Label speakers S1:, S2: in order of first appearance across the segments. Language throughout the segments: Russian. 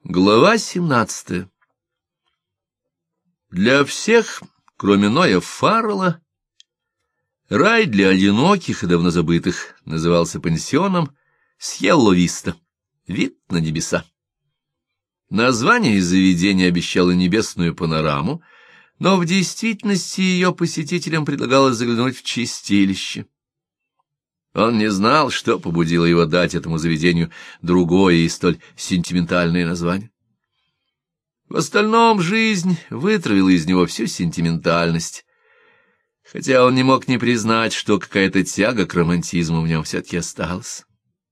S1: Глава 17. Для всех, кроме Ноя Фаррелла, рай для одиноких и давно забытых назывался пансионом Сьелло-Виста, вид на небеса. Название заведения обещало небесную панораму, но в действительности ее посетителям предлагалось заглянуть в чистилище. Он не знал, что побудило его дать этому заведению другое и столь сентиментальное название. В остальном жизнь вытравила из него всю сентиментальность, хотя он не мог не признать, что какая-то тяга к романтизму в нем все-таки осталась.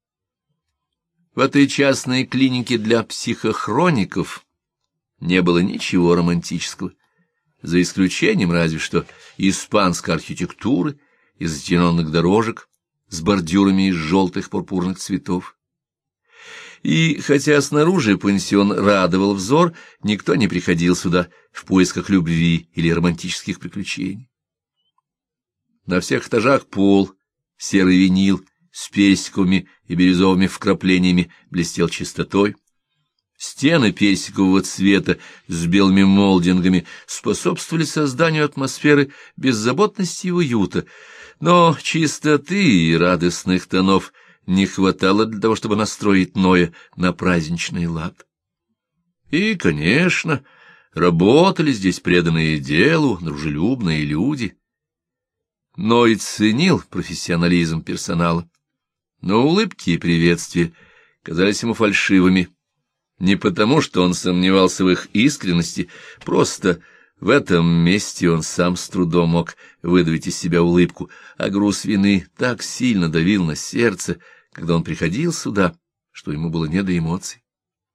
S1: В этой частной клинике для психохроников не было ничего романтического, за исключением разве что испанской архитектуры и затененных дорожек с бордюрами из желтых пурпурных цветов. И хотя снаружи пансион радовал взор, никто не приходил сюда в поисках любви или романтических приключений. На всех этажах пол, серый винил с персиковыми и бирюзовыми вкраплениями блестел чистотой. Стены персикового цвета с белыми молдингами способствовали созданию атмосферы беззаботности и уюта, но чистоты и радостных тонов не хватало для того, чтобы настроить Ноя на праздничный лад. И, конечно, работали здесь преданные делу, дружелюбные люди. Ной ценил профессионализм персонала, но улыбки и приветствия казались ему фальшивыми. Не потому, что он сомневался в их искренности, просто в этом месте он сам с трудом мог выдавить из себя улыбку, а груз вины так сильно давил на сердце, когда он приходил сюда, что ему было не до эмоций.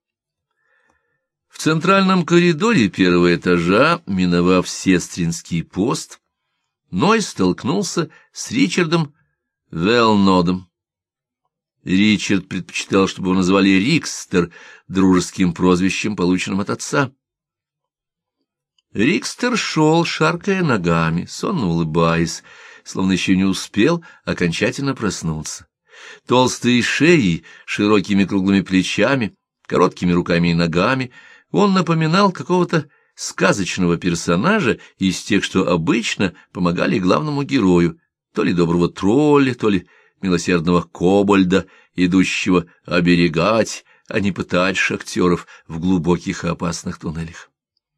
S1: В центральном коридоре первого этажа, миновав сестринский пост, Ной столкнулся с Ричардом Велнодом. Ричард предпочитал, чтобы его назвали Рикстер, дружеским прозвищем, полученным от отца. Рикстер шел, шаркая ногами, сонно улыбаясь, словно еще не успел окончательно проснуться. Толстой шеей, широкими круглыми плечами, короткими руками и ногами он напоминал какого-то сказочного персонажа из тех, что обычно помогали главному герою, то ли доброго тролля, то ли милосердного кобальда, идущего оберегать, а не пытать шахтеров в глубоких и опасных туннелях.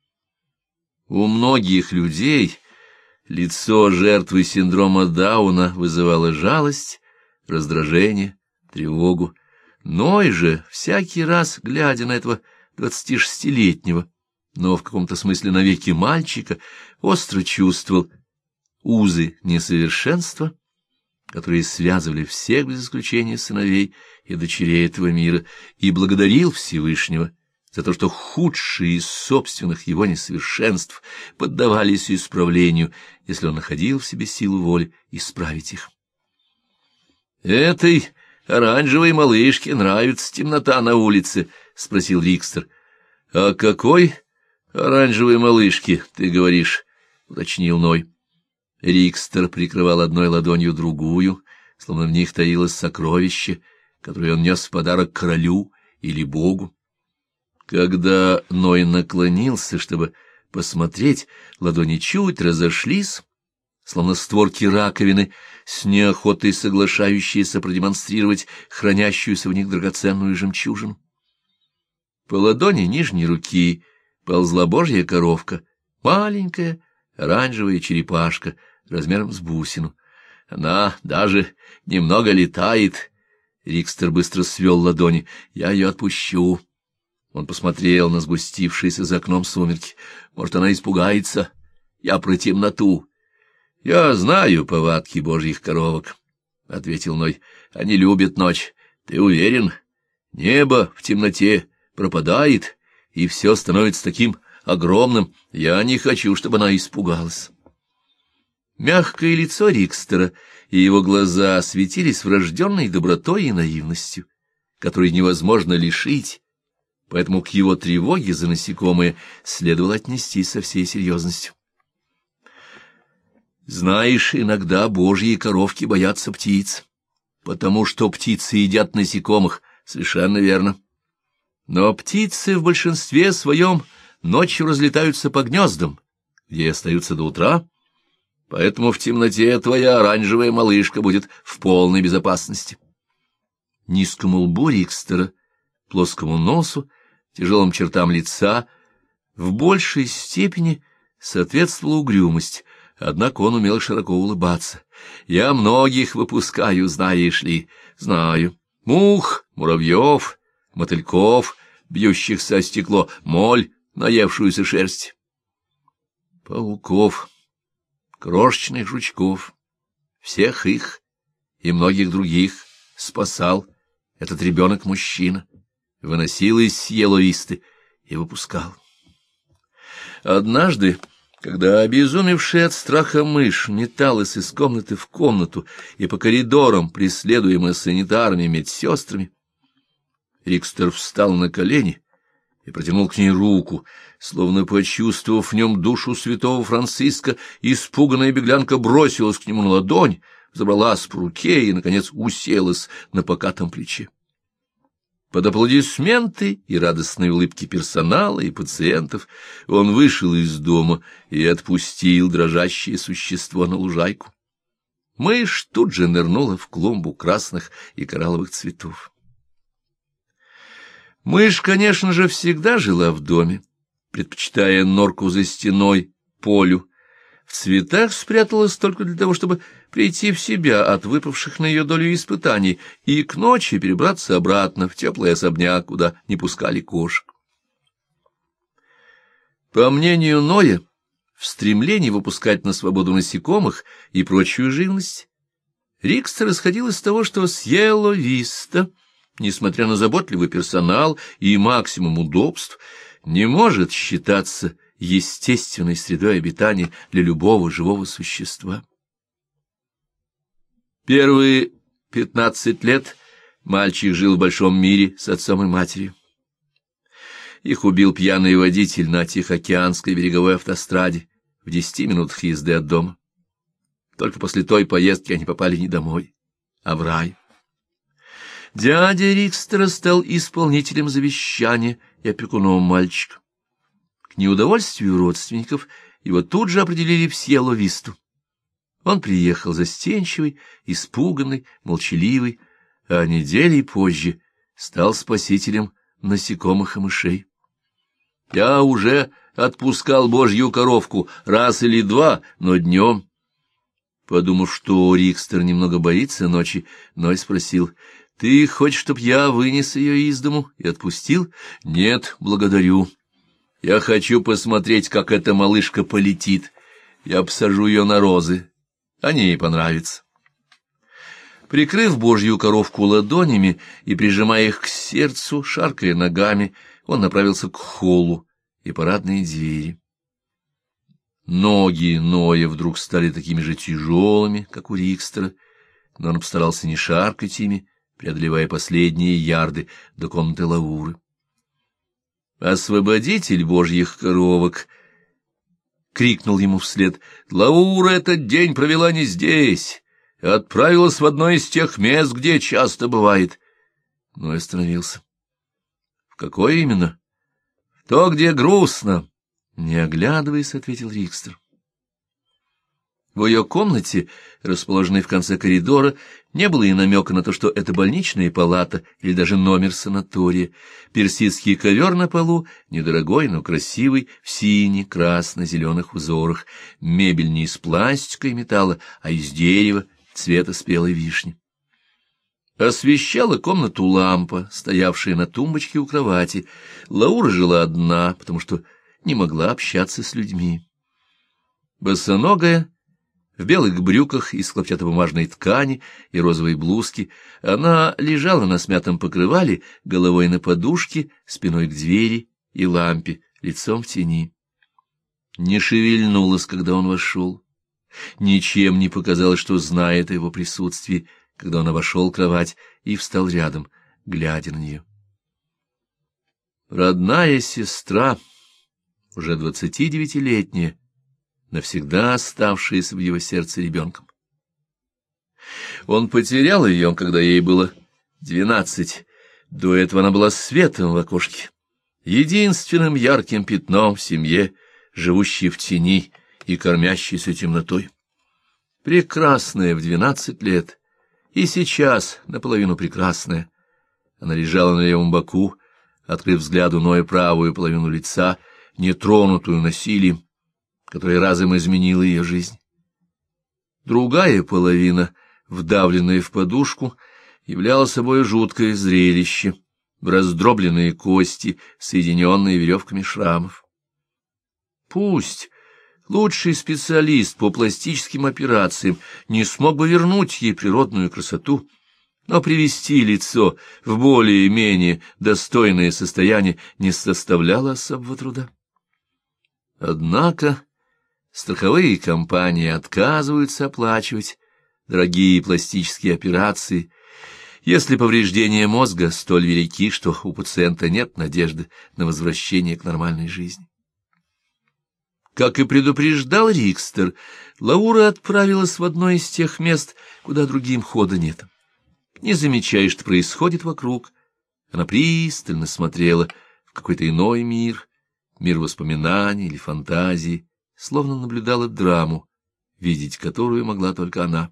S1: У многих людей лицо жертвы синдрома Дауна вызывало жалость, раздражение, тревогу. Ной же, всякий раз, глядя на этого 26-летнего, но в каком-то смысле навеки мальчика, остро чувствовал узы несовершенства, которые связывали всех без исключения сыновей и дочерей этого мира, и благодарил Всевышнего за то, что худшие из собственных его несовершенств поддавались исправлению, если он находил в себе силу воли исправить их. «Этой оранжевой малышке нравится темнота на улице?» — спросил Рикстер. «О какой оранжевой малышке ты говоришь?» — уточнил Ной. Рикстер прикрывал одной ладонью другую, словно в них таилось сокровище, которое он нес в подарок королю или богу. Когда Ной наклонился, чтобы посмотреть, ладони чуть разошлись, словно створки раковины, с неохотой соглашающиеся продемонстрировать хранящуюся в них драгоценную жемчужину. По ладони нижней руки ползла божья коровка, маленькая оранжевая черепашка размером с бусину. Она даже немного летает. Рикстер быстро свел ладони. «Я ее отпущу». Он посмотрел на сгустившиеся за окном сумерки. «Может, она испугается? Я про темноту». «Я знаю повадки божьих коровок», — ответил Ной. «Они любят ночь. Ты уверен? Небо в темноте пропадает, и все становится таким огромным. Я не хочу, чтобы она испугалась». Мягкое лицо Рикстера и его глаза светились врожденной добротой и наивностью, которой невозможно лишить, поэтому к его тревоге за насекомые следовало отнестись со всей серьезностью. «Знаешь, иногда божьи коровки боятся птиц, потому что птицы едят насекомых, совершенно верно. Но птицы в большинстве своем ночью разлетаются по гнездам, где и остаются до утра, поэтому в темноте твоя оранжевая малышка будет в полной безопасности. Низкому лбу Рикстера, плоскому носу, тяжелым чертам лица в большей степени соответствовала угрюмость, однако он умел широко улыбаться. «Я многих выпускаю, знаешь ли, знаю. Мух, муравьев, мотыльков, бьющихся о стекло, моль, наевшуюся шерсть, пауков, крошечных жучков, всех их и многих других спасал этот ребенок-мужчина, выносил из Сьелло-Висты и выпускал. Однажды, когда обезумевшая от страха мышь металась из комнаты в комнату и по коридорам, преследуемая санитарами и медсестрами, Рикстер встал на колени и протянул к ней руку, словно почувствовав в нем душу святого Франциска, испуганная беглянка бросилась к нему на ладонь, забралась по руке и, наконец, уселась на покатом плече. Под аплодисменты и радостные улыбки персонала и пациентов он вышел из дома и отпустил дрожащее существо на лужайку. Мышь тут же нырнула в клумбу красных и коралловых цветов. Мышь, конечно же, всегда жила в доме, предпочитая норку за стеной, полю. В цветах спряталась только для того, чтобы прийти в себя от выпавших на ее долю испытаний и к ночи перебраться обратно в теплый особняк, куда не пускали кошек. По мнению Ноя, в стремлении выпускать на свободу насекомых и прочую живность, Рикстер исходил из того, что Сьелло-Виста, несмотря на заботливый персонал и максимум удобств, не может считаться естественной средой обитания для любого живого существа. Первые 15 лет мальчик жил в большом мире с отцом и матерью. Их убил пьяный водитель на Тихоокеанской береговой автостраде в 10 минутах езды от дома. Только после той поездки они попали не домой, а в рай. Дядя Рикстера стал исполнителем завещания и опекуном мальчика. К неудовольствию родственников его тут же определили в Сьелло-Висту. Он приехал застенчивый, испуганный, молчаливый, а недели позже стал спасителем насекомых и мышей. Я уже отпускал божью коровку раз или два, но днем. Подумав, что Рикстер немного боится ночи, Ной спросил: «Ты хочешь, чтоб я вынес ее из дому и отпустил?» «Нет, благодарю. Я хочу посмотреть, как эта малышка полетит. Я посажу ее на розы. Они ей понравятся». Прикрыв божью коровку ладонями и прижимая их к сердцу, шаркая ногами, он направился к холлу и парадной двери. Ноги Ноя вдруг стали такими же тяжелыми, как у Рикстера, но он постарался не шаркать ими, преодолевая последние ярды до комнаты Лауры. «Освободитель божьих коровок!» — крикнул ему вслед. «Лаура этот день провела не здесь, а отправилась в одно из тех мест, где часто бывает». Но остановился. «В какое именно?» «В то, где грустно», — не оглядываясь, ответил Рикстер. В ее комнате, расположенной в конце коридора, не было и намека на то, что это больничная палата или даже номер санатория. Персидский ковер на полу, недорогой, но красивый, в сине-красно-зеленых узорах. Мебель не из пластика и металла, а из дерева, цвета спелой вишни. Освещала комнату лампа, стоявшая на тумбочке у кровати. Лаура жила одна, потому что не могла общаться с людьми. Босоногая, в белых брюках из хлопчатобумажной ткани и розовой блузки, она лежала на смятом покрывале, головой на подушке, спиной к двери и лампе, лицом в тени. Не шевельнулась, когда он вошел. Ничем не показалось, что знает о его присутствии, когда он обошел кровать и встал рядом, глядя на нее. Родная сестра, уже 29-летняя, навсегда оставшаяся в его сердце ребенком. Он потерял ее, когда ей было 12, До этого она была светом в окошке, единственным ярким пятном в семье, живущей в тени и кормящейся темнотой. Прекрасная в 12 лет, и сейчас наполовину прекрасная. Она лежала на левом боку, открыв взгляду Ноя правую половину лица, нетронутую насилием, которое разом изменило ее жизнь. Другая половина, вдавленная в подушку, являла собой жуткое зрелище, раздробленные кости, соединенные веревками шрамов. Пусть лучший специалист по пластическим операциям не смог бы вернуть ей природную красоту, но привести лицо в более-менее достойное состояние не составляло особого труда. Однако страховые компании отказываются оплачивать дорогие пластические операции, если повреждения мозга столь велики, что у пациента нет надежды на возвращение к нормальной жизни. Как и предупреждал Рикстер, Лаура отправилась в одно из тех мест, куда другим хода нет. Не замечая, что происходит вокруг, она пристально смотрела в какой-то иной мир, мир воспоминаний или фантазии, словно наблюдала драму, видеть которую могла только она.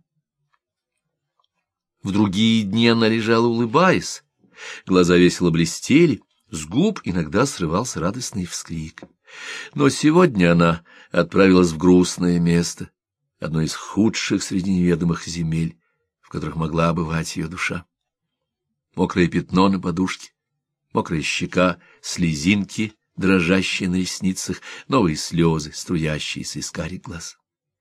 S1: В другие дни она лежала, улыбаясь, глаза весело блестели, с губ иногда срывался радостный вскрик. Но сегодня она отправилась в грустное место, одно из худших среди неведомых земель, в которых могла бывать ее душа. Мокрое пятно на подушке, мокрая щека, слезинки, дрожащие на ресницах, новые слезы, струящиеся из карих глаз.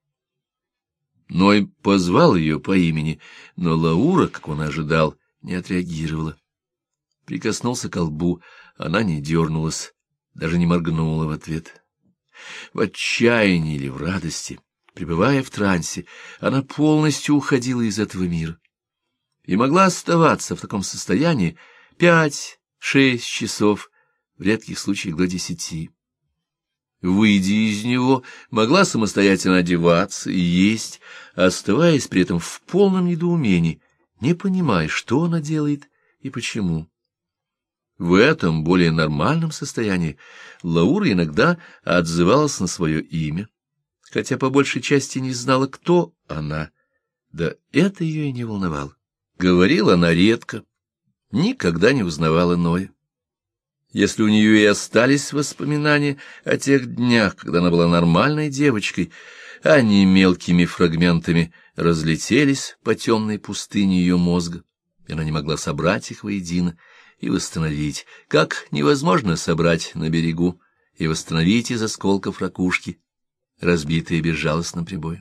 S1: Ной позвал ее по имени, но Лаура, как он ожидал, не отреагировала. Прикоснулся к лбу, она не дернулась, даже не моргнула в ответ. В отчаянии или в радости, пребывая в трансе, она полностью уходила из этого мира и могла оставаться в таком состоянии 5-6 часов, в редких случаях до 10. Выйдя из него, могла самостоятельно одеваться и есть, оставаясь при этом в полном недоумении, не понимая, что она делает и почему. В этом более нормальном состоянии Лаура иногда отзывалась на свое имя, хотя по большей части не знала, кто она, да это ее и не волновало. Говорила она редко, никогда не узнавала Ноя. Если у нее и остались воспоминания о тех днях, когда она была нормальной девочкой, они мелкими фрагментами разлетелись по темной пустыне ее мозга, и она не могла собрать их воедино и восстановить, как невозможно собрать на берегу и восстановить из осколков ракушки, разбитые безжалостным прибоем.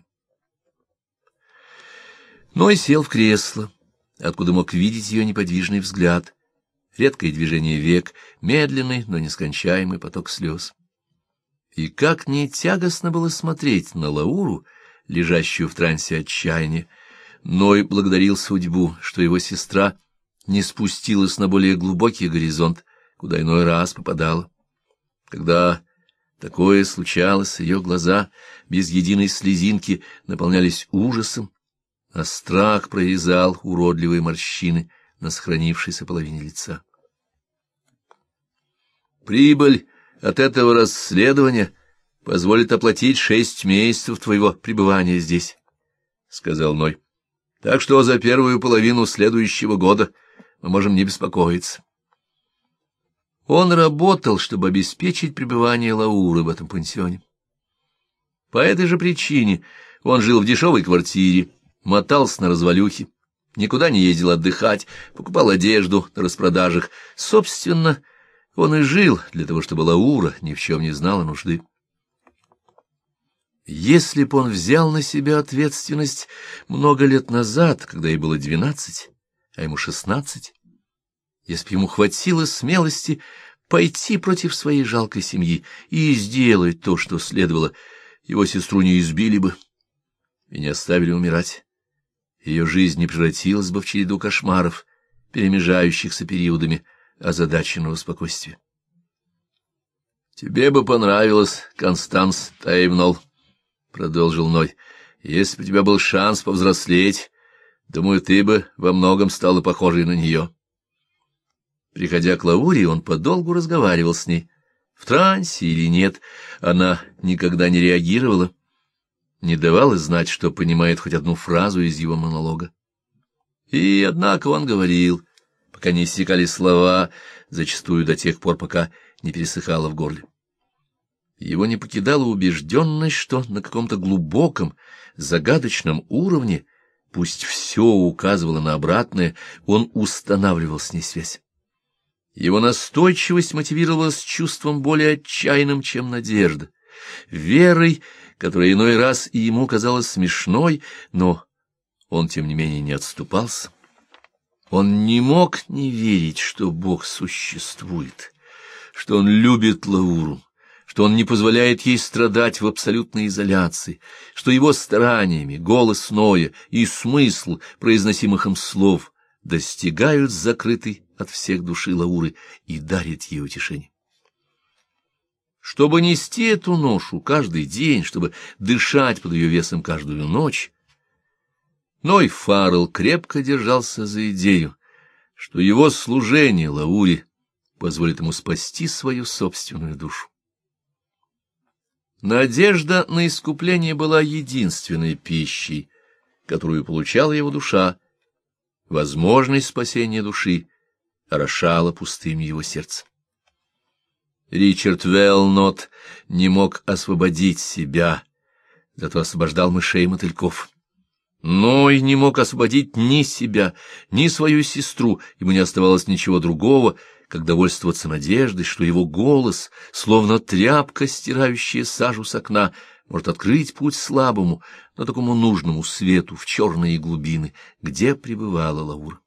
S1: Ной сел в кресло, откуда мог видеть ее неподвижный взгляд, редкое движение век, медленный, но нескончаемый поток слез. И как не тягостно было смотреть на Лауру, лежащую в трансе отчаяния, Ной благодарил судьбу, что его сестра не спустилась на более глубокий горизонт, куда иной раз попадала. Когда такое случалось, ее глаза без единой слезинки наполнялись ужасом, а страх прорезал уродливые морщины на сохранившейся половине лица. Прибыль от этого расследования позволит оплатить 6 месяцев твоего пребывания здесь, — сказал Ной. — Так что за первую половину следующего года мы можем не беспокоиться. Он работал, чтобы обеспечить пребывание Лауры в этом пансионе. По этой же причине он жил в дешевой квартире, мотался на развалюхе, никуда не ездил отдыхать, покупал одежду на распродажах. Собственно, он и жил для того, чтобы Лаура ни в чем не знала нужды. Если б он взял на себя ответственность много лет назад, когда ей было 12, а ему 16, если б ему хватило смелости пойти против своей жалкой семьи и сделать то, что следовало, его сестру не избили бы и не оставили умирать. Ее жизнь не превратилась бы в череду кошмаров, перемежающихся периодами озадаченного спокойствия. — Тебе бы понравилось, Констанс Тейвнолл, — продолжил Ной. — Если бы у тебя был шанс повзрослеть, думаю, ты бы во многом стала похожей на нее. Приходя к Лауре, он подолгу разговаривал с ней. В трансе или нет, она никогда не реагировала, не давала знать, что понимает хоть одну фразу из его монолога. И, однако, он говорил, пока не иссякали слова, зачастую до тех пор, пока не пересыхало в горле. Его не покидала убежденность, что на каком-то глубоком, загадочном уровне, пусть все указывало на обратное, он устанавливал с ней связь. Его настойчивость мотивировалась чувством более отчаянным, чем надежда, верой, которая иной раз и ему казалась смешной, но он, тем не менее, не отступался. Он не мог не верить, что Бог существует, что он любит Лауру, что он не позволяет ей страдать в абсолютной изоляции, что его стараниями голос Ноя и смысл произносимых им слов достигают закрытой от всех души Лауры и дарят ей утешение. Чтобы нести эту ношу каждый день, чтобы дышать под ее весом каждую ночь, Ной Фаррелл крепко держался за идею, что его служение Лауре позволит ему спасти свою собственную душу. Надежда на искупление была единственной пищей, которую получала его душа. Возможность спасения души орошала пустым его сердце. Ричард Велнот не мог освободить себя, зато освобождал мышей и мотыльков. Ной не мог освободить ни себя, ни свою сестру, ему не оставалось ничего другого, как довольствоваться надеждой, что его голос, словно тряпка, стирающая сажу с окна, может открыть путь слабому, но такому нужному свету в черные глубины, где пребывала Лаура.